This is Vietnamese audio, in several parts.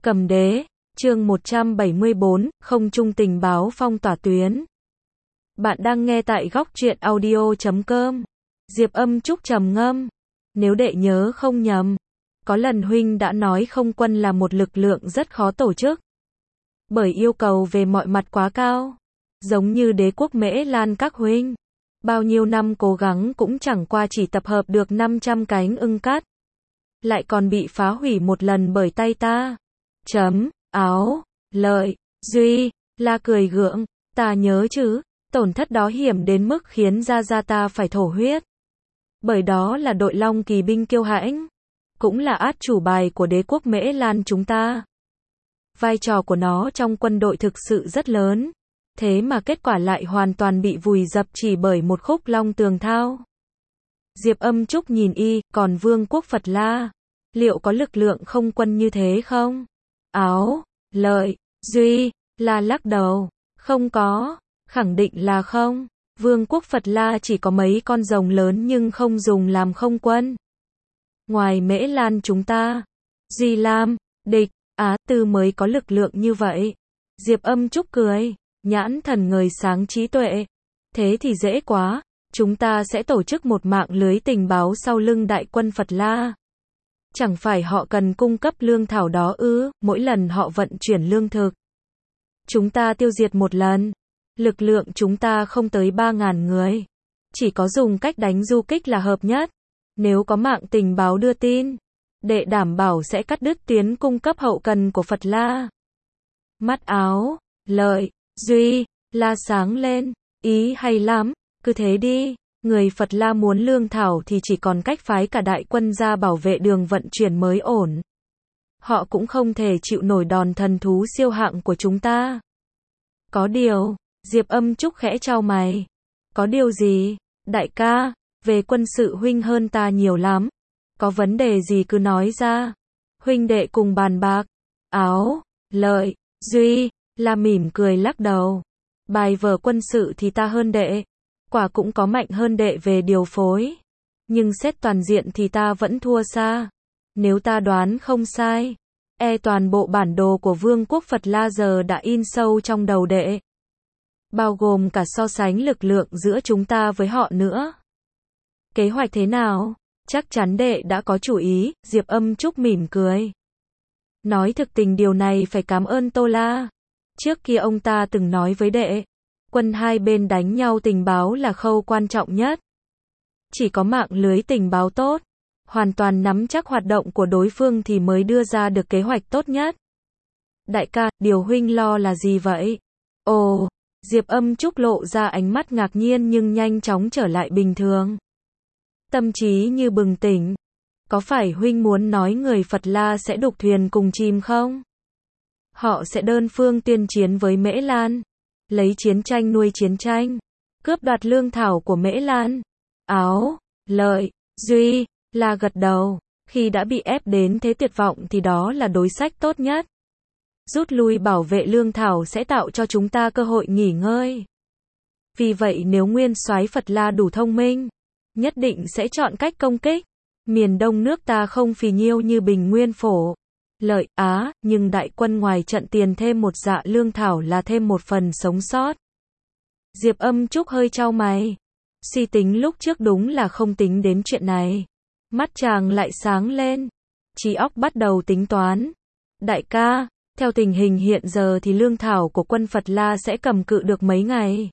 Cầm đế, chương 174, không trung tình báo phong tỏa tuyến. Bạn đang nghe tại góc truyện audio.com. Diệp Âm Trúc trầm ngâm. Nếu đệ nhớ không nhầm, có lần huynh đã nói không quân là một lực lượng rất khó tổ chức. Bởi yêu cầu về mọi mặt quá cao. Giống như đế quốc Mễ Lan các huynh. Bao nhiêu năm cố gắng cũng chẳng qua chỉ tập hợp được 500 cánh ưng cát. Lại còn bị phá hủy một lần bởi tay ta. Áo, Lợi, Duy, La cười gượng, ta nhớ chứ, tổn thất đó hiểm đến mức khiến gia ta phải thổ huyết. Bởi đó là đội Long kỳ binh kiêu hãnh, cũng là át chủ bài của đế quốc Mễ Lan chúng ta. Vai trò của nó trong quân đội thực sự rất lớn, thế mà kết quả lại hoàn toàn bị vùi dập chỉ bởi một khúc long tường thao. Diệp Âm Trúc nhìn y, còn Vương quốc Phật La, liệu có lực lượng không quân như thế không? Áo, Lợi, Duy, La lắc đầu, không có, khẳng định là không. Vương quốc Phật La chỉ có mấy con rồng lớn nhưng không dùng làm không quân. Ngoài Mễ Lan chúng ta, Duy Lam, Địch, Á Tư mới có lực lượng như vậy. Diệp Âm Trúc cười, nhãn thần ngời sáng trí tuệ. Thế thì dễ quá, chúng ta sẽ tổ chức một mạng lưới tình báo sau lưng đại quân Phật La. Chẳng phải họ cần cung cấp lương thảo đó ư, mỗi lần họ vận chuyển lương thực. Chúng ta tiêu diệt một lần. Lực lượng chúng ta không tới 3.000 người. Chỉ có dùng cách đánh du kích là hợp nhất. Nếu có mạng tình báo đưa tin, đệ đảm bảo sẽ cắt đứt tuyến cung cấp hậu cần của Phật La. Mắt Áo, Lợi, Duy, La sáng lên, ý hay lắm, cứ thế đi. Người Phật La muốn lương thảo thì chỉ còn cách phái cả đại quân ra bảo vệ đường vận chuyển mới ổn. Họ cũng không thể chịu nổi đòn thần thú siêu hạng của chúng ta. Có điều, Diệp Âm Trúc khẽ chau mày. Có điều gì? Đại ca, về quân sự huynh hơn ta nhiều lắm. Có vấn đề gì cứ nói ra. Huynh đệ cùng bàn bạc. Áo, Lợi, Duy, La mỉm cười lắc đầu. Bài vở quân sự thì ta hơn đệ. Quả cũng có mạnh hơn đệ về điều phối. Nhưng xét toàn diện thì ta vẫn thua xa. Nếu ta đoán không sai, toàn bộ bản đồ của Vương quốc Phật La giờ đã in sâu trong đầu đệ. Bao gồm cả so sánh lực lượng giữa chúng ta với họ nữa. Kế hoạch thế nào? Chắc chắn đệ đã có chủ ý, Diệp Âm Trúc mỉm cười. Nói thực tình điều này phải cảm ơn Tô La. Trước kia ông ta từng nói với đệ, quân hai bên đánh nhau tình báo là khâu quan trọng nhất. Chỉ có mạng lưới tình báo tốt, hoàn toàn nắm chắc hoạt động của đối phương thì mới đưa ra được kế hoạch tốt nhất. Đại ca, điều huynh lo là gì vậy? Ồ, Diệp Âm Trúc lộ ra ánh mắt ngạc nhiên nhưng nhanh chóng trở lại bình thường. Tâm trí như bừng tỉnh. Có phải huynh muốn nói người Phật La sẽ đục thuyền cùng chìm không? Họ sẽ đơn phương tuyên chiến với Mễ Lan. Lấy chiến tranh nuôi chiến tranh. Cướp đoạt lương thảo của Mễ Lan. Áo, Lợi, Duy, La gật đầu. Khi đã bị ép đến thế tuyệt vọng thì đó là đối sách tốt nhất. Rút lui bảo vệ lương thảo sẽ tạo cho chúng ta cơ hội nghỉ ngơi. Vì vậy nếu nguyên soái Phật La đủ thông minh, nhất định sẽ chọn cách công kích. Miền đông nước ta không phì nhiêu như Bình Nguyên Phổ. Lợi, Á, nhưng đại quân ngoài trận tiền thêm một dạ lương thảo là thêm một phần sống sót. Diệp Âm Trúc hơi chau mày. Suy tính lúc trước đúng là không tính đến chuyện này. Mắt chàng lại sáng lên. Trí óc bắt đầu tính toán. Đại ca, theo tình hình hiện giờ thì lương thảo của quân Phật La sẽ cầm cự được mấy ngày?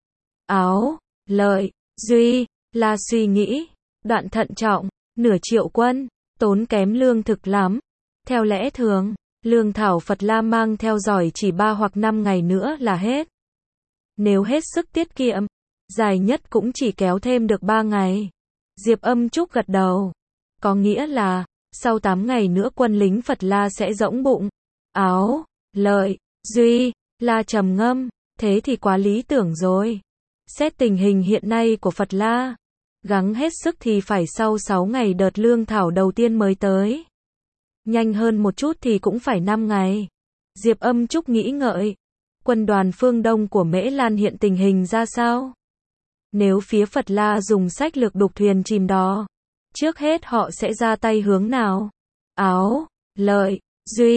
Áo, Lợi, Duy, La suy nghĩ. Đoạn thận trọng, nửa triệu quân, tốn kém lương thực lắm. Theo lẽ thường, lương thảo Phật La mang theo giỏi chỉ 3 hoặc 5 ngày nữa là hết. Nếu hết sức tiết kiệm, dài nhất cũng chỉ kéo thêm được 3 ngày. Diệp Âm Trúc gật đầu. Có nghĩa là, sau 8 ngày nữa quân lính Phật La sẽ rỗng bụng. Áo, Lợi, Duy, La trầm ngâm. Thế thì quá lý tưởng rồi. Xét tình hình hiện nay của Phật La, gắng hết sức thì phải sau 6 ngày đợt lương thảo đầu tiên mới tới. Nhanh hơn một chút thì cũng phải 5 ngày. Diệp Âm Trúc nghĩ ngợi. Quân đoàn phương Đông của Mễ Lan hiện tình hình ra sao? Nếu phía Phật La dùng sách lược đục thuyền chìm đó, trước hết họ sẽ ra tay hướng nào? Áo, Lợi, Duy,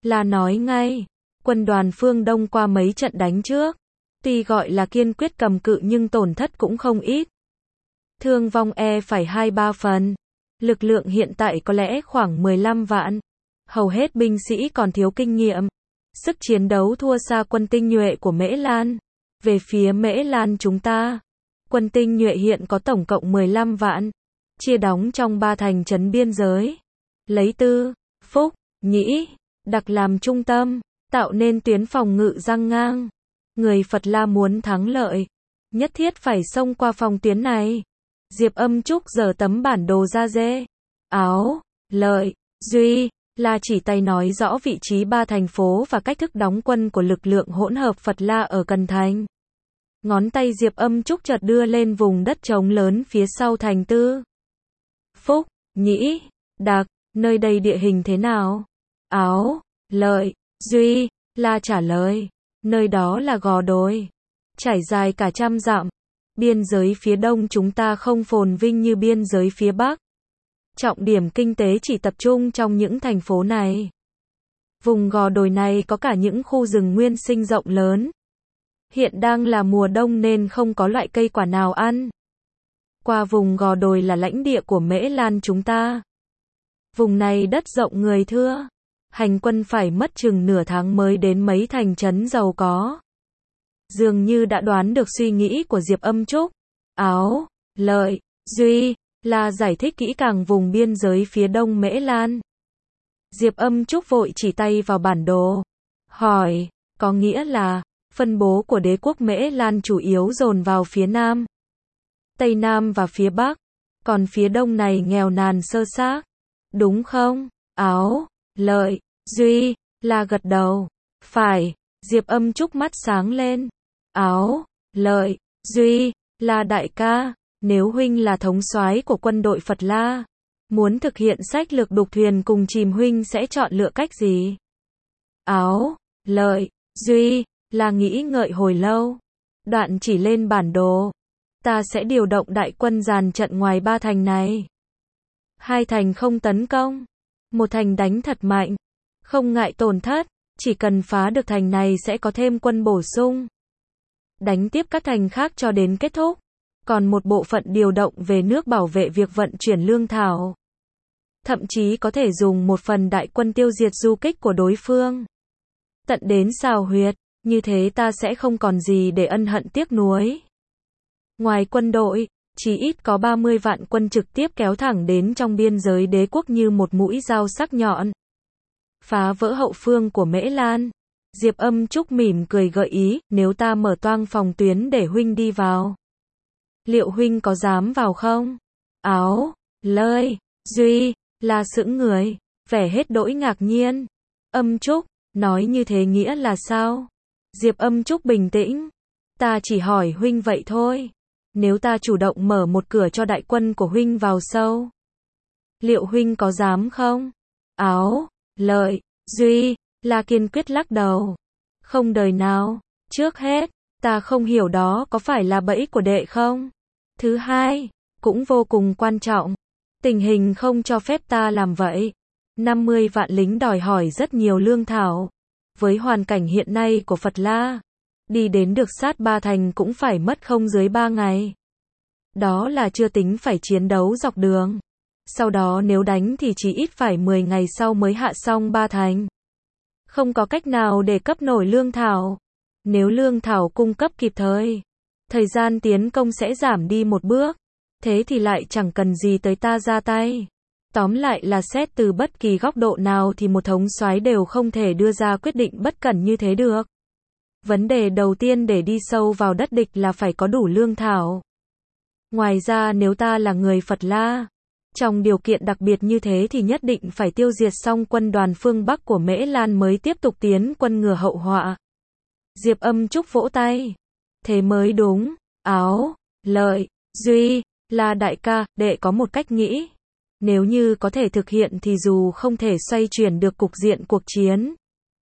là nói ngay. Quân đoàn phương Đông qua mấy trận đánh trước, tuy gọi là kiên quyết cầm cự nhưng tổn thất cũng không ít. Thương vong phải 2-3 phần. Lực lượng hiện tại có lẽ khoảng 15 vạn. Hầu hết binh sĩ còn thiếu kinh nghiệm. Sức chiến đấu thua xa quân tinh nhuệ của Mễ Lan. Về phía Mễ Lan chúng ta, quân tinh nhuệ hiện có tổng cộng 15 vạn, chia đóng trong 3 thành trấn biên giới. Lấy Tư, Phúc, Nhĩ, Đặc làm trung tâm, tạo nên tuyến phòng ngự giăng ngang. Người Phật La muốn thắng lợi, nhất thiết phải xông qua phòng tuyến này. Diệp Âm Trúc giở tấm bản đồ ra dê. Áo, Lợi, Duy, La chỉ tay nói rõ vị trí 3 thành phố và cách thức đóng quân của lực lượng hỗn hợp Phật La ở Cần Thành. Ngón tay Diệp Âm Trúc chợt đưa lên vùng đất trống lớn phía sau thành Tư, Phúc, Nhĩ, Đặc, nơi đây địa hình thế nào? Áo, Lợi, Duy, La trả lời, nơi đó là gò đồi, trải dài cả 100 dặm. Biên giới phía đông chúng ta không phồn vinh như biên giới phía bắc. Trọng điểm kinh tế chỉ tập trung trong những thành phố này. Vùng gò đồi này có cả những khu rừng nguyên sinh rộng lớn. Hiện đang là mùa đông nên không có loại cây quả nào ăn. Qua vùng gò đồi là lãnh địa của Mễ Lan chúng ta. Vùng này đất rộng người thưa. Hành quân phải mất chừng nửa tháng mới đến mấy thành trấn giàu có. Dường như đã đoán được suy nghĩ của Diệp Âm Trúc. Áo, Lợi, Duy, La giải thích kỹ càng vùng biên giới phía đông Mễ Lan. Diệp Âm Trúc vội chỉ tay vào bản đồ. Hỏi, có nghĩa là, phân bố của đế quốc Mễ Lan chủ yếu dồn vào phía nam, Tây Nam và phía Bắc. Còn phía đông này nghèo nàn sơ xác. Đúng không? Áo, Lợi, Duy, La gật đầu. Phải. Diệp Âm Trúc mắt sáng lên. Áo, Lợi, Duy, La đại ca, nếu huynh là thống soái của quân đội Phật La, muốn thực hiện sách lược đục thuyền cùng chìm huynh sẽ chọn lựa cách gì? Áo, Lợi, Duy, La nghĩ ngợi hồi lâu. Đoạn chỉ lên bản đồ. Ta sẽ điều động đại quân dàn trận ngoài 3 thành này. 2 thành không tấn công. 1 thành đánh thật mạnh. Không ngại tổn thất. Chỉ cần phá được thành này sẽ có thêm quân bổ sung. Đánh tiếp các thành khác cho đến kết thúc. Còn một bộ phận điều động về nước bảo vệ việc vận chuyển lương thảo. Thậm chí có thể dùng một phần đại quân tiêu diệt du kích của đối phương. Tận đến xào huyệt. Như thế ta sẽ không còn gì để ân hận tiếc nuối. Ngoài quân đội, chỉ ít có 30 vạn quân trực tiếp kéo thẳng đến trong biên giới đế quốc như một mũi dao sắc nhọn. Phá vỡ hậu phương của Mễ Lan. Diệp Âm Trúc mỉm cười gợi ý, nếu ta mở toang phòng tuyến để huynh đi vào, liệu huynh có dám vào không? Áo, Lợi, Duy, La sững người, vẻ hết đỗi ngạc nhiên. Âm Trúc, nói như thế nghĩa là sao? Diệp Âm Trúc bình tĩnh. Ta chỉ hỏi huynh vậy thôi. Nếu ta chủ động mở một cửa cho đại quân của huynh vào sâu, liệu huynh có dám không? Áo, Lợi, Duy, La kiên quyết lắc đầu. Không đời nào. Trước hết, ta không hiểu đó có phải là bẫy của đệ không? Thứ hai, cũng vô cùng quan trọng, tình hình không cho phép ta làm vậy. 50 vạn lính đòi hỏi rất nhiều lương thảo. Với hoàn cảnh hiện nay của Phật La, đi đến được sát 3 thành cũng phải mất không dưới 3 ngày. Đó là chưa tính phải chiến đấu dọc đường. Sau đó nếu đánh thì chỉ ít phải 10 ngày sau mới hạ xong 3 thành. Không có cách nào để cấp nổi lương thảo. Nếu lương thảo cung cấp kịp thời gian tiến công sẽ giảm đi một bước. Thế thì lại chẳng cần gì tới ta ra tay. Tóm lại là xét từ bất kỳ góc độ nào thì một thống soái đều không thể đưa ra quyết định bất cẩn như thế được. Vấn đề đầu tiên để đi sâu vào đất địch là phải có đủ lương thảo. Ngoài ra nếu ta là người Phật La, trong điều kiện đặc biệt như thế thì nhất định phải tiêu diệt xong quân đoàn phương Bắc của Mễ Lan mới tiếp tục tiến quân ngừa hậu họa. Diệp Âm Trúc vỗ tay. Thế mới đúng. Áo, Lợi, Duy, La đại ca, đệ có một cách nghĩ. Nếu như có thể thực hiện thì dù không thể xoay chuyển được cục diện cuộc chiến,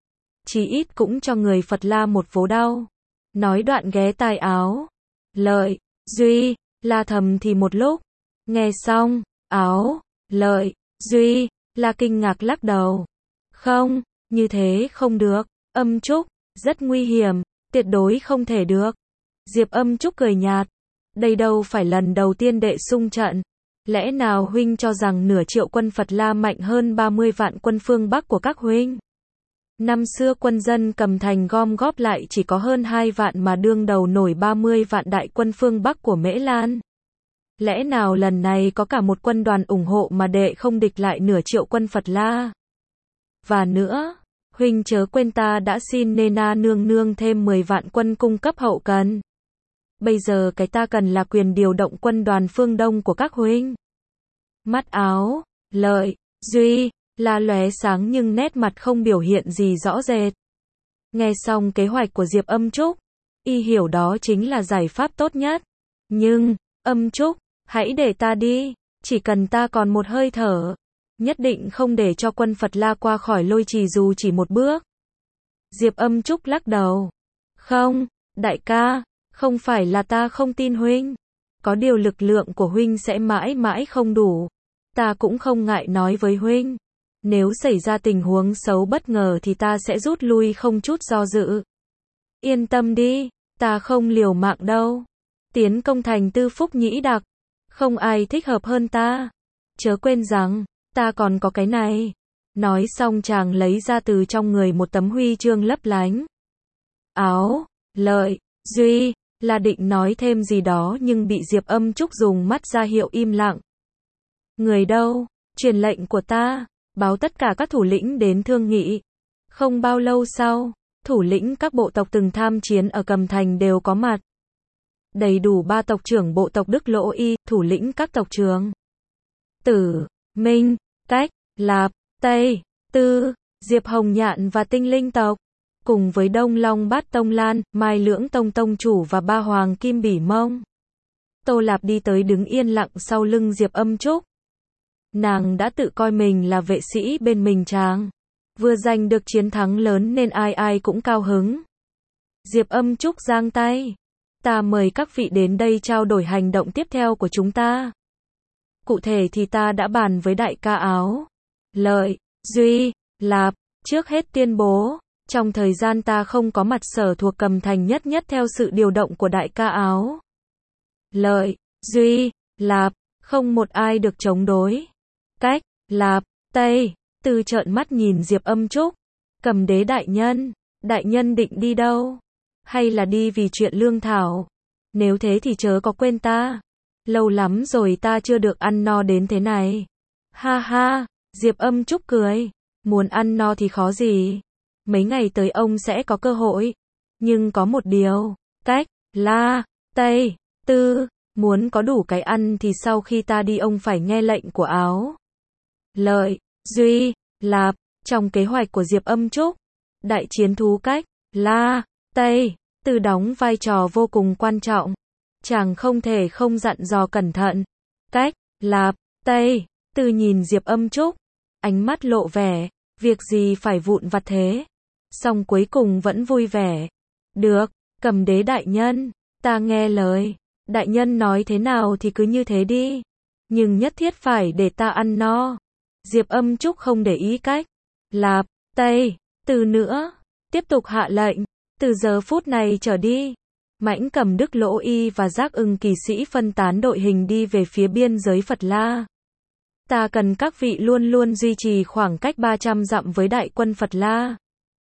chí ít cũng cho người Phật La một vố đau. Nói đoạn ghé tai Áo, Lợi, Duy, La thầm thì một lúc. Nghe xong, Áo, Lợi, Duy, La kinh ngạc lắc đầu. Không, Như thế không được. Âm Trúc, rất nguy hiểm, tuyệt đối không thể được. Diệp Âm Trúc cười nhạt. Đây đâu phải lần đầu tiên đệ xung trận. Lẽ nào huynh cho rằng nửa triệu quân Phật La mạnh hơn 30 vạn quân phương Bắc của các huynh? Năm xưa quân dân Cầm Thành gom góp lại chỉ có hơn 2 vạn mà đương đầu nổi 30 vạn đại quân phương Bắc của Mễ Lan. Lẽ nào lần này có cả một quân đoàn ủng hộ mà đệ không địch lại nửa triệu quân Phật La? Và nữa, huynh chớ quên ta đã xin Nena nương nương thêm 10 vạn quân cung cấp hậu cần. Bây giờ cái ta cần là quyền điều động quân đoàn phương Đông của các huynh. Mắt Áo, Lợi, Duy, là lóe sáng nhưng nét mặt không biểu hiện gì rõ rệt. Nghe xong kế hoạch của Diệp Âm Trúc, y hiểu đó chính là giải pháp tốt nhất. Nhưng, Âm Trúc, hãy để ta đi, chỉ cần ta còn một hơi thở, nhất định không để cho quân Phật La qua khỏi Lôi Trì dù chỉ một bước. Diệp Âm Trúc lắc đầu. Không, đại ca, không phải là ta không tin huynh. Có điều lực lượng của huynh sẽ mãi mãi không đủ. Ta cũng không ngại nói với huynh. Nếu xảy ra tình huống xấu bất ngờ thì ta sẽ rút lui không chút do dự. Yên tâm đi, ta không liều mạng đâu. Tiến công thành Tư Phúc Nhĩ Đặc, không ai thích hợp hơn ta. Chớ quên rằng, ta còn có cái này. Nói xong chàng lấy ra từ trong người một tấm huy chương lấp lánh. Áo, Lợi, Duy, là định nói thêm gì đó nhưng bị Diệp Âm Trúc dùng mắt ra hiệu im lặng. Người đâu? Truyền lệnh của ta, báo tất cả các thủ lĩnh đến thương nghị. Không bao lâu sau, thủ lĩnh các bộ tộc từng tham chiến ở Cầm Thành đều có mặt. Đầy đủ 3 tộc trưởng bộ tộc Đức Lỗ Y, thủ lĩnh các tộc Trường, Tử, Minh, Cách, Lạp, Tây, Tư, Diệp Hồng Nhạn và Tinh Linh tộc, cùng với Đông Long Bát Tông Lan, Mai Lưỡng Tông Tông chủ và Ba Hoàng Kim Bỉ Mông. Tô Lạp đi tới đứng yên lặng sau lưng Diệp Âm Trúc. Nàng đã tự coi mình là vệ sĩ bên mình chàng. Vừa giành được chiến thắng lớn nên ai ai cũng cao hứng. Diệp Âm Trúc giang tay. Ta mời các vị đến đây trao đổi hành động tiếp theo của chúng ta. Cụ thể thì ta đã bàn với đại ca Áo, Lợi, Duy, Lạp, trước hết tuyên bố, trong thời gian ta không có mặt sở thuộc Cầm Thành nhất nhất theo sự điều động của đại ca Áo, Lợi, Duy, Lạp, không một ai được chống đối. Cách, Lạp, Tây, Tư trợn mắt nhìn Diệp Âm Trúc. Cầm Đế đại nhân định đi đâu? Hay là đi vì chuyện lương thảo? Nếu thế thì chớ có quên ta. Lâu lắm rồi ta chưa được ăn no đến thế này. Ha ha, Diệp Âm Trúc cười. Muốn ăn no thì khó gì. Mấy ngày tới ông sẽ có cơ hội. Nhưng có một điều, Cách, La, Tây, Tư, muốn có đủ cái ăn thì sau khi ta đi ông phải nghe lệnh của Áo, Lợi, Duy, Lạp. Trong kế hoạch của Diệp Âm Trúc, đại chiến thú Cách, La, Tây, Tư đóng vai trò vô cùng quan trọng. Chàng không thể không dặn dò cẩn thận. Cách, Lạp, Tây, Tư nhìn Diệp Âm Trúc, ánh mắt lộ vẻ, việc gì phải vụn vặt thế. Song cuối cùng vẫn vui vẻ. Được, Cầm Đế đại nhân, ta nghe lời. Đại nhân nói thế nào thì cứ như thế đi. Nhưng nhất thiết phải để ta ăn no. Diệp Âm Trúc không để ý Cách, Lạp, Tây, Tư nữa. Tiếp tục hạ lệnh. Từ giờ phút này trở đi, Mãnh Cầm Đức Lỗ Y và Giác Ưng kỵ sĩ phân tán đội hình đi về phía biên giới Phật La. Ta cần các vị luôn luôn duy trì khoảng cách 300 dặm với đại quân Phật La.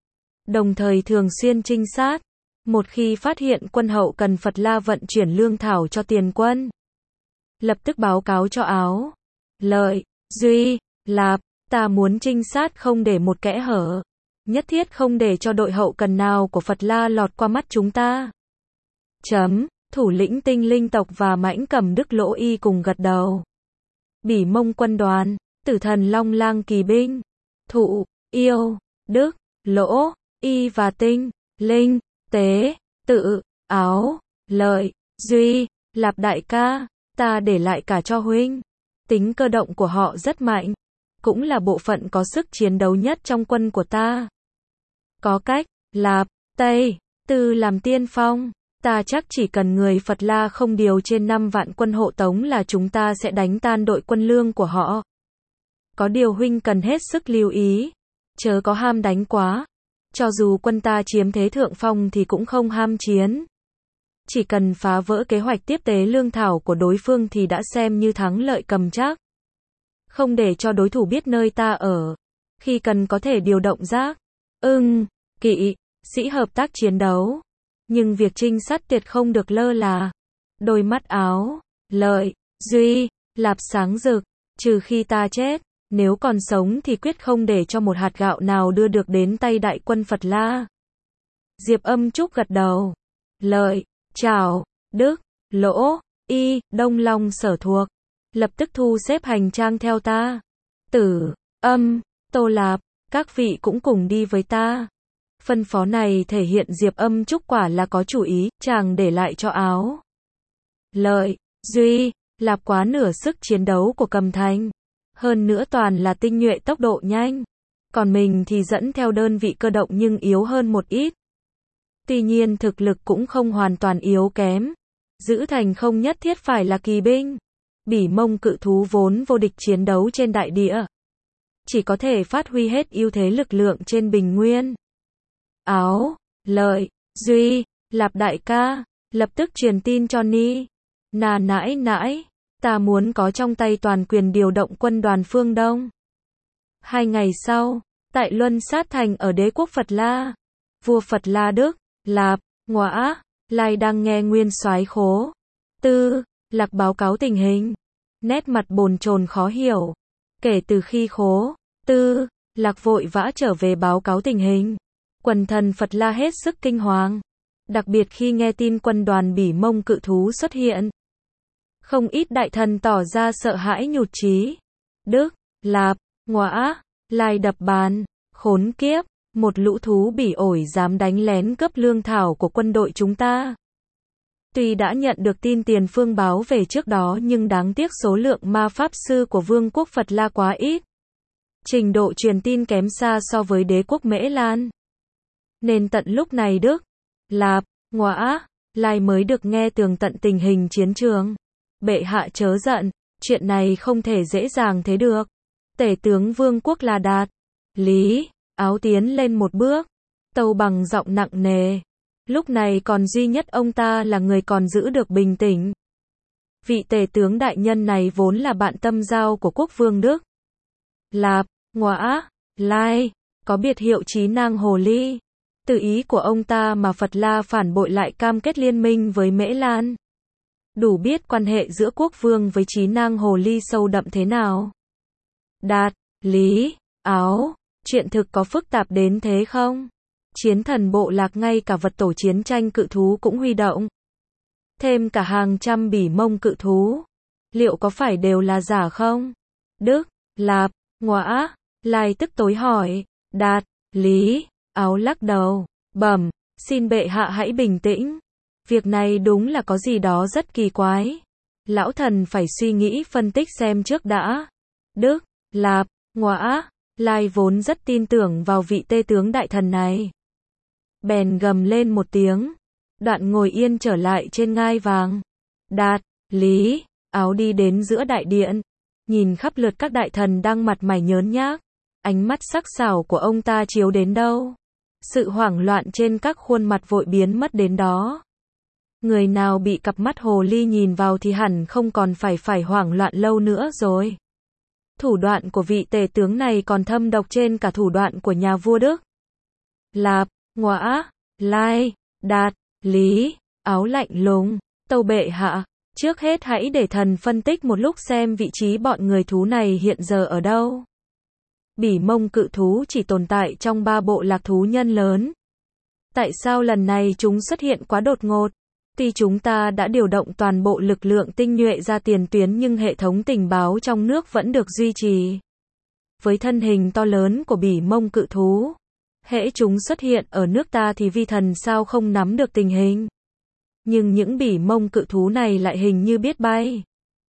Đồng thời thường xuyên trinh sát. Một khi phát hiện quân hậu cần Phật La vận chuyển lương thảo cho tiền quân, lập tức báo cáo cho Áo, Lợi, Duy, Lạp. Ta muốn trinh sát không để một kẽ hở. Nhất thiết không để cho đội hậu cần nào của Phật La lọt qua mắt chúng ta. Thủ lĩnh Tinh Linh tộc và Mãnh Cầm Đức Lỗ Y cùng gật đầu. Bỉ Mông quân đoàn, Tử Thần Long Lang kỳ binh, Thụ, Yêu, Đức, Lỗ, Y và Tinh, Linh, Tế, Tự, Áo, Lợi, Duy, Lạp đại ca, ta để lại cả cho huynh. Tính cơ động của họ rất mạnh, cũng là bộ phận có sức chiến đấu nhất trong quân của ta. Có Cách, Lạp, Tây, Tư làm tiên phong, ta chắc chỉ cần người Phật La không điều trên 5 vạn quân hộ tống là chúng ta sẽ đánh tan đội quân lương của họ. Có điều huynh cần hết sức lưu ý. chớ có ham đánh quá. Cho dù quân ta chiếm thế thượng phong thì cũng không ham chiến. Chỉ cần phá vỡ kế hoạch tiếp tế lương thảo của đối phương thì đã xem như thắng lợi cầm chắc. Không để cho đối thủ biết nơi ta ở. Khi cần có thể điều động giác, kỵ sĩ hợp tác chiến đấu. Nhưng việc trinh sát tuyệt không được lơ là. Đôi mắt Áo, Lợi, Duy, Lạp sáng rực. Trừ khi ta chết, nếu còn sống thì quyết không để cho một hạt gạo nào đưa được đến tay đại quân Phật La. Diệp Âm Trúc gật đầu. Lợi, Trảo, Đức, Lỗ, Y, Đông Long sở thuộc. Lập tức thu xếp hành trang theo ta. Tử, Âm, Tô Lạp, các vị cũng cùng đi với ta. Phân phó này thể hiện Diệp Âm Trúc quả là có chủ ý, chàng để lại cho Áo, Lợi, Duy, Lạp quá nửa sức chiến đấu của Cầm Thành. Hơn nữa toàn là tinh nhuệ tốc độ nhanh. Còn mình thì dẫn theo đơn vị cơ động nhưng yếu hơn một ít. Tuy nhiên thực lực cũng không hoàn toàn yếu kém. Giữ thành không nhất thiết phải là kỳ binh. Bỉ Mông cự thú vốn vô địch chiến đấu trên đại địa. Chỉ có thể phát huy hết ưu thế lực lượng trên bình nguyên. Áo, Lợi, Duy, Lạp đại ca, lập tức truyền tin cho Ni. Nà nãi nãi, ta muốn có trong tay toàn quyền điều động quân đoàn phương Đông. 2 ngày sau, tại Luân Sát Thành ở đế quốc Phật La, vua Phật La Đức, Lạp, Ngõa, Lai đang nghe nguyên soái Khố Tư, Lạc báo cáo tình hình. Nét mặt bồn chồn khó hiểu. Kể từ khi Khố Tư, Lạc vội vã trở về báo cáo tình hình, quần thần Phật La hết sức kinh hoàng. Đặc biệt khi nghe tin quân đoàn Bỉ Mông cự thú xuất hiện. Không ít đại thần tỏ ra sợ hãi nhụt chí. Đức, Lạp, Ngõa, Lai đập bàn, khốn kiếp, một lũ thú bỉ ổi dám đánh lén cướp lương thảo của quân đội chúng ta. Tuy đã nhận được tin tiền phương báo về trước đó nhưng đáng tiếc số lượng ma pháp sư của Vương quốc Phật La quá ít. Trình độ truyền tin kém xa so với đế quốc Mễ Lan. Nên tận lúc này Đức, Lạp, Ngõa, Lai mới được nghe tường tận tình hình chiến trường. Bệ hạ chớ giận, chuyện này không thể dễ dàng thế được. Tể tướng Vương quốc là Đạt, Lý, Áo tiến lên một bước, tâu bằng giọng nặng nề. Lúc này còn duy nhất ông ta là người còn giữ được bình tĩnh. Vị tể tướng đại nhân này vốn là bạn tâm giao của quốc vương Đức. Lạp, Ngõa, Lai, có biệt hiệu trí nang hồ ly. Từ ý của ông ta mà Phật La phản bội lại cam kết liên minh với Mễ Lan. Đủ biết quan hệ giữa quốc vương với trí nang hồ ly sâu đậm thế nào. Đạt, Lý, Áo, chuyện thực có phức tạp đến thế không? Chiến thần bộ lạc ngay cả vật tổ chiến tranh cự thú cũng huy động. Thêm cả hàng trăm Bỉ Mông cự thú. Liệu có phải đều là giả không? Đức, Lạp, Ngõa, Lai tức tối hỏi. Đạt, Lý, Áo lắc đầu, bẩm, xin bệ hạ hãy bình tĩnh. Việc này đúng là có gì đó rất kỳ quái. Lão thần phải suy nghĩ phân tích xem trước đã. Đức, Lạp, Ngõa, Lai vốn rất tin tưởng vào vị tê tướng đại thần này. Bèn gầm lên một tiếng. Đoạn ngồi yên trở lại trên ngai vàng. Đạt, Lý, Áo đi đến giữa đại điện. Nhìn khắp lượt các đại thần đang mặt mày nhớn nhác. Ánh mắt sắc sảo của ông ta chiếu đến đâu. Sự hoảng loạn trên các khuôn mặt vội biến mất đến đó. Người nào bị cặp mắt hồ ly nhìn vào thì hẳn không còn phải hoảng loạn lâu nữa rồi. Thủ đoạn của vị tể tướng này còn thâm độc trên cả thủ đoạn của nhà vua Đức. Lạp, Ngõa, Lai, Đạt, Lý, Áo lạnh lùng, tâu bệ hạ, trước hết hãy để thần phân tích một lúc xem vị trí bọn người thú này hiện giờ ở đâu. Bỉ Mông cự thú chỉ tồn tại trong 3 bộ lạc thú nhân lớn. Tại sao lần này chúng xuất hiện quá đột ngột? Tuy chúng ta đã điều động toàn bộ lực lượng tinh nhuệ ra tiền tuyến nhưng hệ thống tình báo trong nước vẫn được duy trì. Với thân hình to lớn của Bỉ Mông cự thú, hễ chúng xuất hiện ở nước ta thì vi thần sao không nắm được tình hình. Nhưng những Bỉ Mông cự thú này lại hình như biết bay.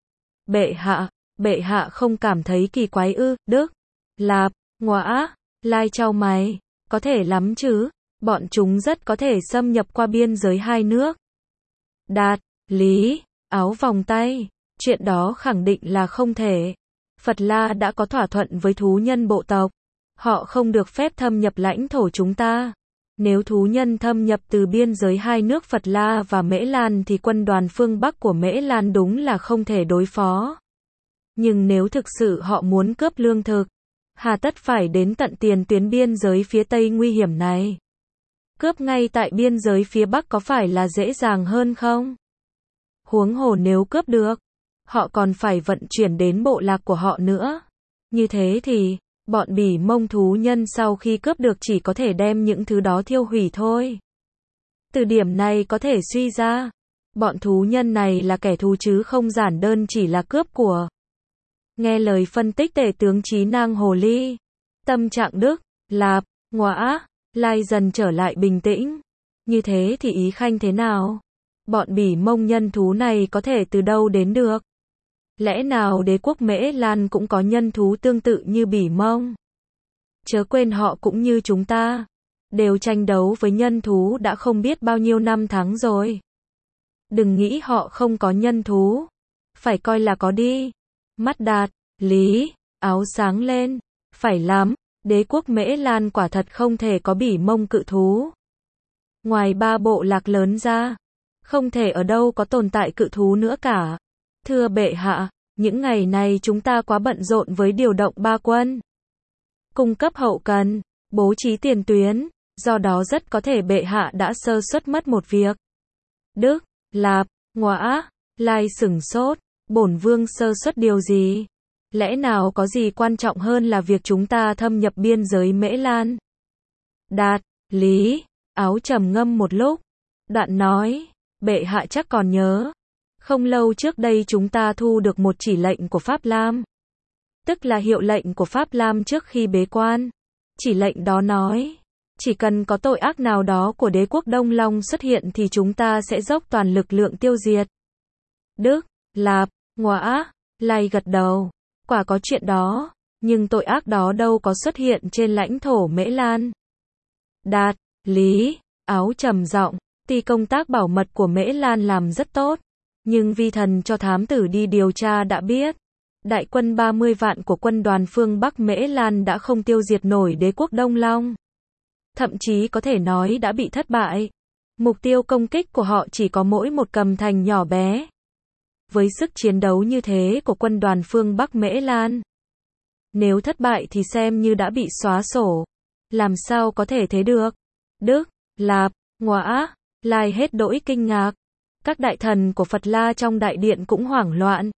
Bệ hạ không cảm thấy kỳ quái ư? Đức, Lạp, Ngõa, Lai chau mày, có thể lắm chứ, bọn chúng rất có thể xâm nhập qua biên giới hai nước. Đạt, Lý, Áo vòng tay, chuyện đó khẳng định là không thể. Phật La đã có thỏa thuận với thú nhân bộ tộc. Họ không được phép thâm nhập lãnh thổ chúng ta. Nếu thú nhân thâm nhập từ biên giới hai nước Phật La và Mễ Lan thì quân đoàn phương Bắc của Mễ Lan đúng là không thể đối phó. Nhưng nếu thực sự họ muốn cướp lương thực, hà tất phải đến tận tiền tuyến biên giới phía Tây nguy hiểm này. Cướp ngay tại biên giới phía Bắc có phải là dễ dàng hơn không? Huống hồ nếu cướp được, họ còn phải vận chuyển đến bộ lạc của họ nữa. Như thế thì, bọn Bỉ Mông thú nhân sau khi cướp được chỉ có thể đem những thứ đó thiêu hủy thôi. Từ điểm này có thể suy ra, bọn thú nhân này là kẻ thù chứ không giản đơn chỉ là cướp của. Nghe lời phân tích tể tướng Chí Nang Hồ Ly, tâm trạng Đức, Lạp, Ngõa, Lai dần trở lại bình tĩnh. Như thế thì ý Khanh thế nào? Bọn Bỉ Mông nhân thú này có thể từ đâu đến được? Lẽ nào đế quốc Mễ Lan cũng có nhân thú tương tự như Bỉ Mông? Chớ quên họ cũng như chúng ta, đều tranh đấu với nhân thú đã không biết bao nhiêu năm tháng rồi. Đừng nghĩ họ không có nhân thú, phải coi là có đi. Mắt Đạt, Lý, áo sáng lên, phải lắm, đế quốc Mễ Lan quả thật không thể có Bỉ Mông cự thú. Ngoài ba bộ lạc lớn ra, không thể ở đâu có tồn tại cự thú nữa cả. Thưa bệ hạ, những ngày này chúng ta quá bận rộn với điều động ba quân, cung cấp hậu cần, bố trí tiền tuyến, do đó rất có thể bệ hạ đã sơ suất mất một việc. Đức, Lạp, Ngõa, Lai sửng sốt, bổn vương sơ suất điều gì? Lẽ nào có gì quan trọng hơn là việc chúng ta thâm nhập biên giới Mễ Lan? Đạt, Lý, áo trầm ngâm một lúc, đoạn nói, bệ hạ chắc còn nhớ. Không lâu trước đây chúng ta thu được một chỉ lệnh của Pháp Lam. Tức là hiệu lệnh của Pháp Lam trước khi bế quan. Chỉ lệnh đó nói, chỉ cần có tội ác nào đó của đế quốc Đông Long xuất hiện thì chúng ta sẽ dốc toàn lực lượng tiêu diệt. Đức, Lạp, Ngõa, Lai gật đầu. Quả có chuyện đó, nhưng tội ác đó đâu có xuất hiện trên lãnh thổ Mễ Lan. Đạt, Lý, áo trầm giọng, tuy công tác bảo mật của Mễ Lan làm rất tốt, nhưng vi thần cho thám tử đi điều tra đã biết, đại quân 30 vạn của quân đoàn phương Bắc Mễ Lan đã không tiêu diệt nổi đế quốc Đông Long. Thậm chí có thể nói đã bị thất bại. Mục tiêu công kích của họ chỉ có mỗi một cầm thành nhỏ bé. Với sức chiến đấu như thế của quân đoàn phương Bắc Mễ Lan, nếu thất bại thì xem như đã bị xóa sổ. Làm sao có thể thế được? Đức, Lạp, Ngõa, Lai hết đỗi kinh ngạc. Các đại thần của Phật La trong đại điện cũng hoảng loạn.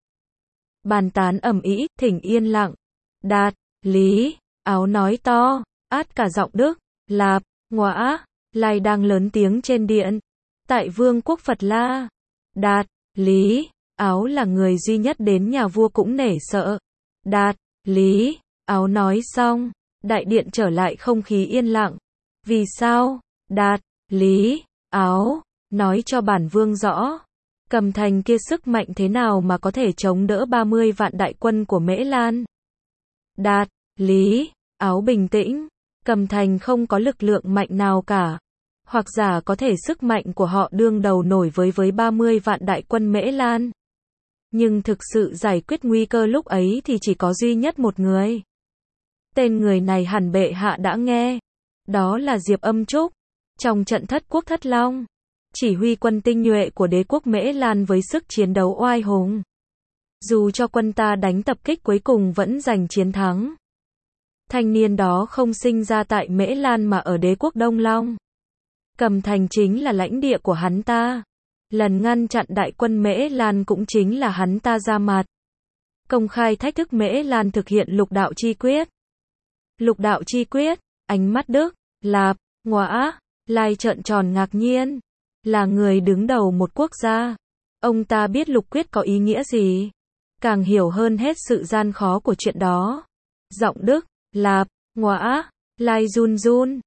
Bàn tán ầm ĩ, thỉnh yên lặng. Đạt, Lý, áo nói to, át cả giọng Đức, Lạp, Ngõa, Lai đang lớn tiếng trên điện. Tại vương quốc Phật La, Đạt, Lý, áo là người duy nhất đến nhà vua cũng nể sợ. Đạt, Lý, áo nói xong, đại điện trở lại không khí yên lặng. Vì sao? Đạt, Lý, áo, nói cho bản vương rõ. Cầm thành kia sức mạnh thế nào mà có thể chống đỡ 30 vạn đại quân của Mễ Lan? Đạt, Lý, áo bình tĩnh. Cầm thành không có lực lượng mạnh nào cả. Hoặc giả có thể sức mạnh của họ đương đầu nổi với 30 vạn đại quân Mễ Lan. Nhưng thực sự giải quyết nguy cơ lúc ấy thì chỉ có duy nhất một người. Tên người này hẳn bệ hạ đã nghe. Đó là Diệp Âm Trúc. Trong trận Thất Quốc Thất Long, chỉ huy quân tinh nhuệ của đế quốc Mễ Lan với sức chiến đấu oai hùng. Dù cho quân ta đánh tập kích cuối cùng vẫn giành chiến thắng. Thanh niên đó không sinh ra tại Mễ Lan mà ở đế quốc Đông Long. Cầm thành chính là lãnh địa của hắn ta. Lần ngăn chặn đại quân Mễ Lan cũng chính là hắn ta ra mặt. Công khai thách thức Mễ Lan thực hiện lục đạo chi quyết. Lục đạo chi quyết, ánh mắt Đức, Lạp, Ngõa, Lai trợn tròn ngạc nhiên. Là người đứng đầu một quốc gia. Ông ta biết lục quyết có ý nghĩa gì. Càng hiểu hơn hết sự gian khó của chuyện đó. Giọng Đức, Lạp, Ngõa, Lai run run.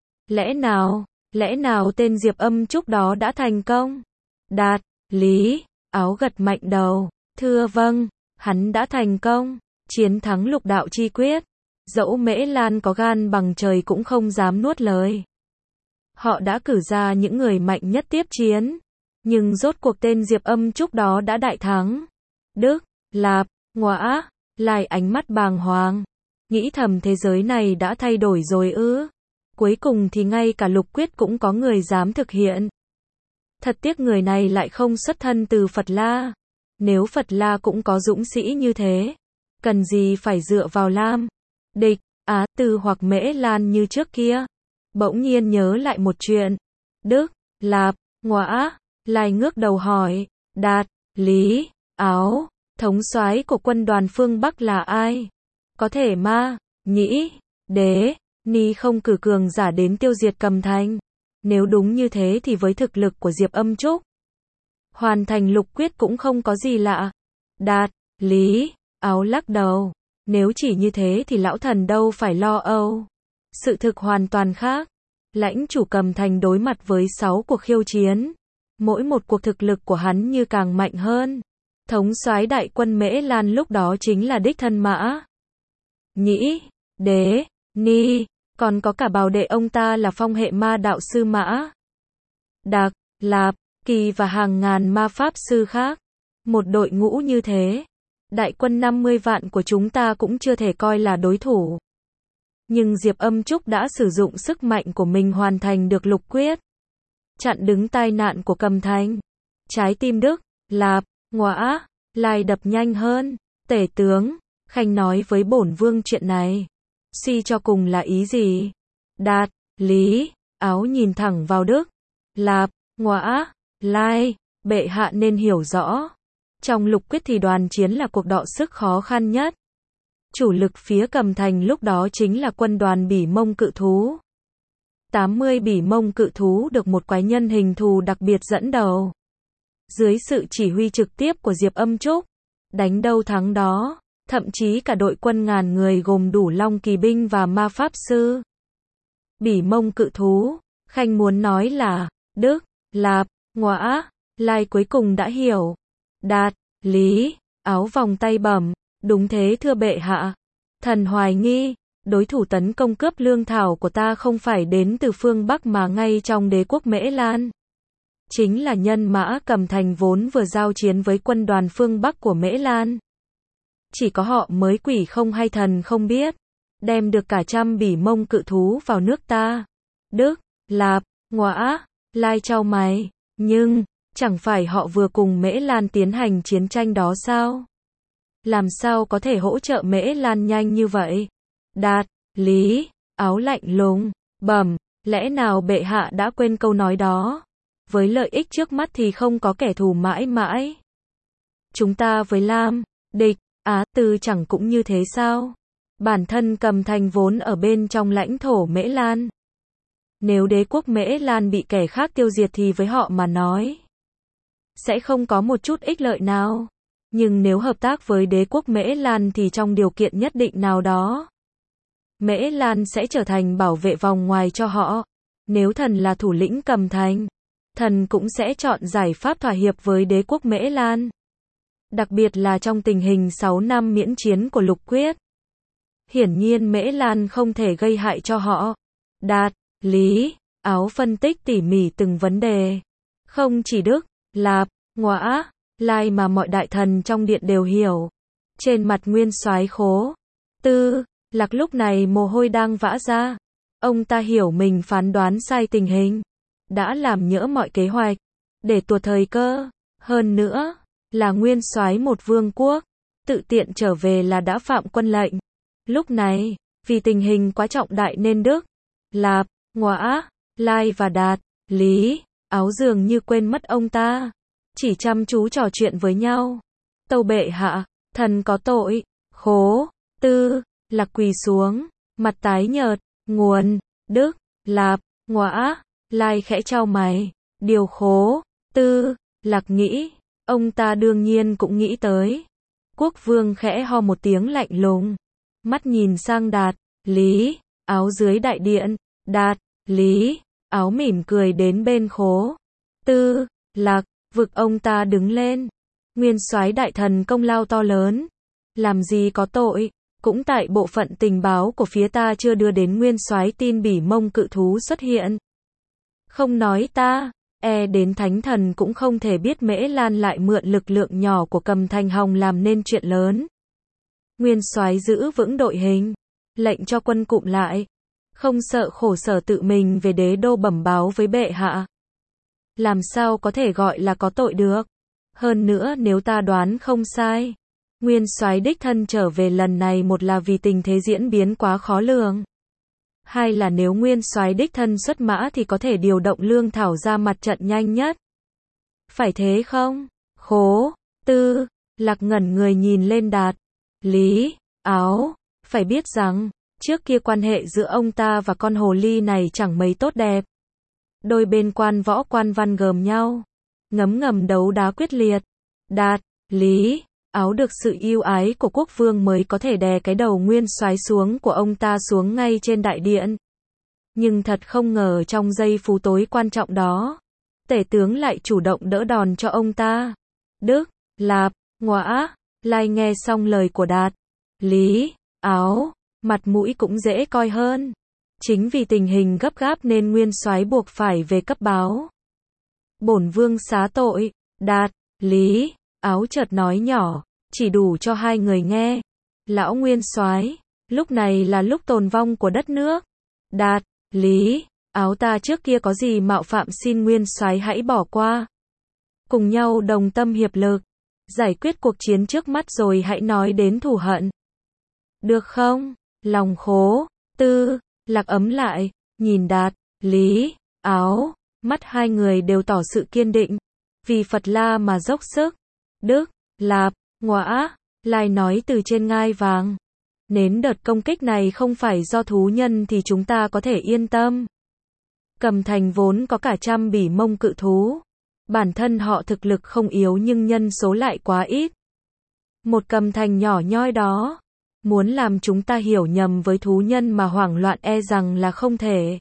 Lẽ nào tên Diệp Âm Trúc đó đã thành công? Đạt, Lý, áo gật mạnh đầu. Thưa vâng, hắn đã thành công. Chiến thắng lục đạo chi quyết. Dẫu Mễ Lan có gan bằng trời cũng không dám nuốt lời. Họ đã cử ra những người mạnh nhất tiếp chiến. Nhưng rốt cuộc tên Diệp Âm Trúc đó đã đại thắng. Đức, Lạp, Ngõa, Lai ánh mắt bàng hoàng. nghĩ thầm thế giới này đã thay đổi rồi ư. Cuối cùng thì ngay cả Lục Quyết cũng có người dám thực hiện. Thật tiếc người này lại không xuất thân từ Phật La. Nếu Phật La cũng có dũng sĩ như thế, cần gì phải dựa vào Lam, Địch, Á Từ hoặc Mễ Lan như trước kia. Bỗng nhiên nhớ lại một chuyện. Đức, Lạp, Ngõa, Lai ngước đầu hỏi, Đạt, Lý, Áo, thống soái của quân đoàn phương Bắc là ai? Có thể Ma, Nhĩ, Đế, Ni không cử cường giả đến tiêu diệt Cầm Thành. Nếu đúng như thế thì với thực lực của Diệp Âm Trúc, hoàn thành Lục Quyết cũng không có gì lạ. Đạt, Lý, Áo lắc đầu. Nếu chỉ như thế thì lão thần đâu phải lo âu. Sự thực hoàn toàn khác. Lãnh chủ Cầm Thành đối mặt với 6 cuộc khiêu chiến. Mỗi một cuộc thực lực của hắn như càng mạnh hơn. Thống soái đại quân Mễ Lan lúc đó chính là đích thân Mã, Nhĩ, Đế, Ni, còn có cả bảo đệ ông ta là phong hệ ma đạo sư Mã, Đạc, Lạp, Kỳ và hàng ngàn ma pháp sư khác. Một đội ngũ như thế, đại quân 50 vạn của chúng ta cũng chưa thể coi là đối thủ. Nhưng Diệp Âm Trúc đã sử dụng sức mạnh của mình hoàn thành được Lục Quyết, chặn đứng tai nạn của Cầm Thành. Trái tim Đức, Lạp, Ngõa, Lai đập nhanh hơn. Tể tướng, Khanh nói với bổn vương chuyện này. Suy cho cùng là ý gì? Đạt, Lý, Áo nhìn thẳng vào Đức, Lạp, Ngõa, Lai, bệ hạ nên hiểu rõ. Trong Lục Quyết thì đoàn chiến là cuộc đọ sức khó khăn nhất. Chủ lực phía Cầm Thành lúc đó chính là quân đoàn Bỉ Mông Cự Thú. 80 Bỉ Mông Cự Thú được một quái nhân hình thù đặc biệt dẫn đầu. Dưới sự chỉ huy trực tiếp của Diệp Âm Trúc, đánh đâu thắng đó, thậm chí cả đội quân ngàn người gồm đủ Long Kỳ binh và ma pháp sư. Bỉ Mông Cự Thú, Khanh muốn nói là, Đức, Lạp, Ngõa, Lai cuối cùng đã hiểu. Đạt, Lý, Áo vòng tay bẩm, đúng thế thưa bệ hạ. Thần hoài nghi, đối thủ tấn công cướp lương thảo của ta không phải đến từ phương Bắc mà ngay trong đế quốc Mễ Lan. Chính là nhân mã Cầm Thành vốn vừa giao chiến với quân đoàn phương Bắc của Mễ Lan. Chỉ có họ mới quỷ không hay thần không biết, đem được cả trăm Bỉ Mông Cự Thú vào nước ta. Đức, Lạp, Ngõa, Lai chau mày, nhưng, chẳng phải họ vừa cùng Mễ Lan tiến hành chiến tranh đó sao? Làm sao có thể hỗ trợ Mễ Lan nhanh như vậy? Đạt, Lý, Áo lạnh lùng, bẩm, lẽ nào bệ hạ đã quên câu nói đó? Với lợi ích trước mắt thì không có kẻ thù mãi mãi. Chúng ta với Lam, Địch, Á Từ chẳng cũng như thế sao? Bản thân Cầm Thành vốn ở bên trong lãnh thổ Mễ Lan. Nếu đế quốc Mễ Lan bị kẻ khác tiêu diệt thì với họ mà nói, sẽ không có một chút ích lợi nào. Nhưng nếu hợp tác với đế quốc Mễ Lan thì trong điều kiện nhất định nào đó, Mễ Lan sẽ trở thành bảo vệ vòng ngoài cho họ. Nếu thần là thủ lĩnh Cầm Thành, thần cũng sẽ chọn giải pháp thỏa hiệp với đế quốc Mễ Lan. Đặc biệt là trong tình hình 6 năm miễn chiến của Lục Quyết. Hiển nhiên Mễ Lan không thể gây hại cho họ. Đạt, Lý, Áo phân tích tỉ mỉ từng vấn đề. Không chỉ Đức, Lạp, Ngõa, Lai mà mọi đại thần trong điện đều hiểu. Trên mặt nguyên soái Khố Tư Lạc lúc này mồ hôi đang vã ra. Ông ta hiểu mình phán đoán sai tình hình, đã làm nhỡ mọi kế hoạch, để tuột thời cơ. Hơn nữa, là nguyên soái một vương quốc, tự tiện trở về là đã phạm quân lệnh. Lúc này, vì tình hình quá trọng đại nên Đức, Lạp, Ngõa, Lai và Đạt, Lý, Áo dường như quên mất ông ta. Chỉ chăm chú trò chuyện với nhau. Tâu bệ hạ, thần có tội. Khố Tư Lạc quỳ xuống, mặt tái nhợt. Nguồn, Đức, Lạp, Ngõa, Lai khẽ chau mày. Điều Khố Tư Lạc nghĩ, ông ta đương nhiên cũng nghĩ tới. Quốc vương khẽ ho một tiếng lạnh lùng, mắt nhìn sang Đạt, Lý, Áo dưới đại điện. Đạt, Lý, Áo mỉm cười đến bên Khố Tư Lạc, vực ông ta đứng lên. Nguyên soái đại thần công lao to lớn, làm gì có tội, cũng tại bộ phận tình báo của phía ta chưa đưa đến nguyên soái tin Bỉ Mông Cự Thú xuất hiện. Không nói ta, đến thánh thần cũng không thể biết Mễ Lan lại mượn lực lượng nhỏ của Cầm Thành Hồng làm nên chuyện lớn. Nguyên soái giữ vững đội hình, lệnh cho quân cụm lại. Không sợ khổ sở tự mình về đế đô bẩm báo với bệ hạ. Làm sao có thể gọi là có tội được. Hơn nữa nếu ta đoán không sai, nguyên soái đích thân trở về lần này một là vì tình thế diễn biến quá khó lường. Hai là nếu nguyên soái đích thân xuất mã thì có thể điều động lương thảo ra mặt trận nhanh nhất. Phải thế không? Khố, Tư, Lạc ngẩn người nhìn lên Đạt, Lý, Áo. Phải biết rằng, trước kia quan hệ giữa ông ta và con hồ ly này chẳng mấy tốt đẹp. Đôi bên quan võ quan văn gờm nhau, ngấm ngầm đấu đá quyết liệt. Đạt, Lý, Áo được sự yêu ái của quốc vương mới có thể đè cái đầu nguyên soái xuống của ông ta xuống ngay trên đại điện. Nhưng thật không ngờ trong giây phút tối quan trọng đó, tể tướng lại chủ động đỡ đòn cho ông ta. Đức, Lạp, Ngõa, Lai nghe xong lời của Đạt, Lý, Áo, mặt mũi cũng dễ coi hơn. Chính vì tình hình gấp gáp nên nguyên soái buộc phải về cấp báo. Bổn vương xá tội. Đạt, Lý, Áo chợt nói nhỏ, chỉ đủ cho hai người nghe. Lão nguyên soái, lúc này là lúc tồn vong của đất nước. Đạt, Lý, Áo ta trước kia có gì mạo phạm xin nguyên soái hãy bỏ qua. Cùng nhau đồng tâm hiệp lực, giải quyết cuộc chiến trước mắt rồi hãy nói đến thù hận. Được không? Lòng Khố, Tư, Lạc ấm lại, nhìn Đạt, Lý, Áo, mắt hai người đều tỏ sự kiên định. Vì Phật La mà dốc sức. Đức, Lạp, Ngõa, Lai nói từ trên ngai vàng. Nếu đợt công kích này không phải do thú nhân thì chúng ta có thể yên tâm. Cầm Thành vốn có cả trăm bỉ mông cự thú. Bản thân họ thực lực không yếu nhưng nhân số lại quá ít. Một Cầm Thành nhỏ nhoi đó, muốn làm chúng ta hiểu nhầm với thú nhân mà hoảng loạn e rằng là không thể.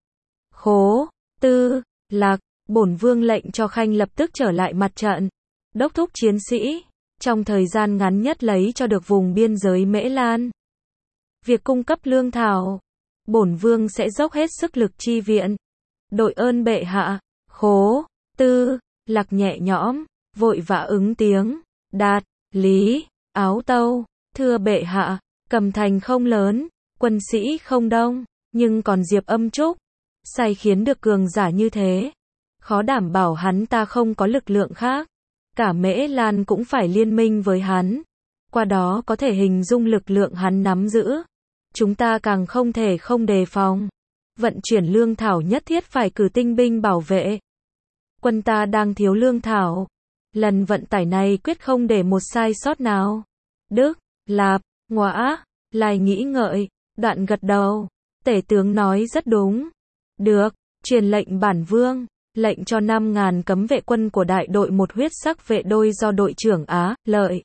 Khố, Tư, Lạc, bổn vương lệnh cho Khanh lập tức trở lại mặt trận, đốc thúc chiến sĩ, trong thời gian ngắn nhất lấy cho được vùng biên giới Mễ Lan. Việc cung cấp lương thảo, bổn vương sẽ dốc hết sức lực chi viện. Đội ơn bệ hạ. Khố, Tư, Lạc nhẹ nhõm, vội vã ứng tiếng. Đạt, Lý, Áo tâu, thưa bệ hạ, Cầm Thành không lớn, quân sĩ không đông, nhưng còn Diệp Âm Trúc, sai khiến được cường giả như thế, khó đảm bảo hắn ta không có lực lượng khác. Cả Mễ Lan cũng phải liên minh với hắn, qua đó có thể hình dung lực lượng hắn nắm giữ. Chúng ta càng không thể không đề phòng. Vận chuyển lương thảo nhất thiết phải cử tinh binh bảo vệ. Quân ta đang thiếu lương thảo. Lần vận tải này quyết không để một sai sót nào. Đức, Lạp, Ngõa, Lai nghĩ ngợi, đoạn gật đầu. Tể tướng nói rất đúng. Được, truyền lệnh bản vương, lệnh cho 5.000 cấm vệ quân của đại đội một huyết sắc vệ đôi do đội trưởng Á, Lợi,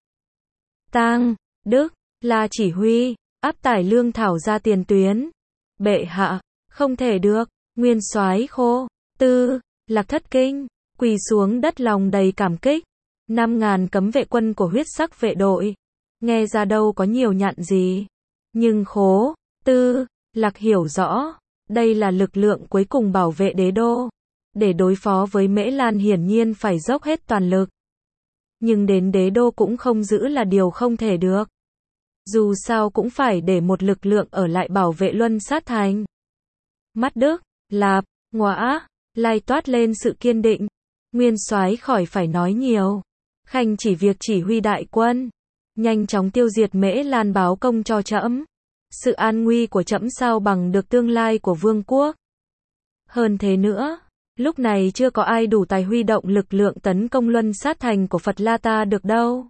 Tang, Đức, La chỉ huy, áp tải lương thảo ra tiền tuyến. Bệ hạ, không thể được. Nguyên soái Khố, Tư, Lạc thất kinh, quỳ xuống đất lòng đầy cảm kích. 5.000 cấm vệ quân của huyết sắc vệ đội, nghe ra đâu có nhiều nhặn gì. Nhưng Khố, Tư, Lạc hiểu rõ, đây là lực lượng cuối cùng bảo vệ đế đô. Để đối phó với Mễ Lan hiển nhiên phải dốc hết toàn lực. Nhưng đến đế đô cũng không giữ là điều không thể được. Dù sao cũng phải để một lực lượng ở lại bảo vệ Luân Sát Thành. Mắt Đức, Lạp, Ngõa, Lai toát lên sự kiên định. Nguyên soái khỏi phải nói nhiều. Khanh chỉ việc chỉ huy đại quân, nhanh chóng tiêu diệt Mễ Lan báo công cho trẫm. Sự an nguy của trẫm sao bằng được tương lai của vương quốc. Hơn thế nữa, lúc này chưa có ai đủ tài huy động lực lượng tấn công Luân Sát Thành của Phật La ta được đâu.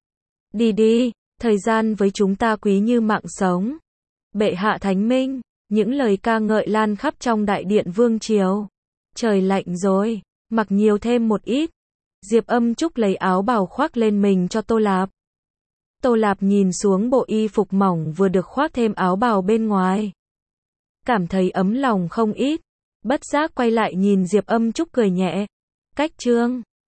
Đi đi, thời gian với chúng ta quý như mạng sống. Bệ hạ thánh minh, những lời ca ngợi lan khắp trong đại điện vương triều. Trời lạnh rồi, mặc nhiều thêm một ít. Diệp Âm Trúc lấy áo bào khoác lên mình cho Tô Lạp. Tô Lạp nhìn xuống bộ y phục mỏng vừa được khoác thêm áo bào bên ngoài, cảm thấy ấm lòng không ít, bất giác quay lại nhìn Diệp Âm Trúc cười nhẹ. Cách trương,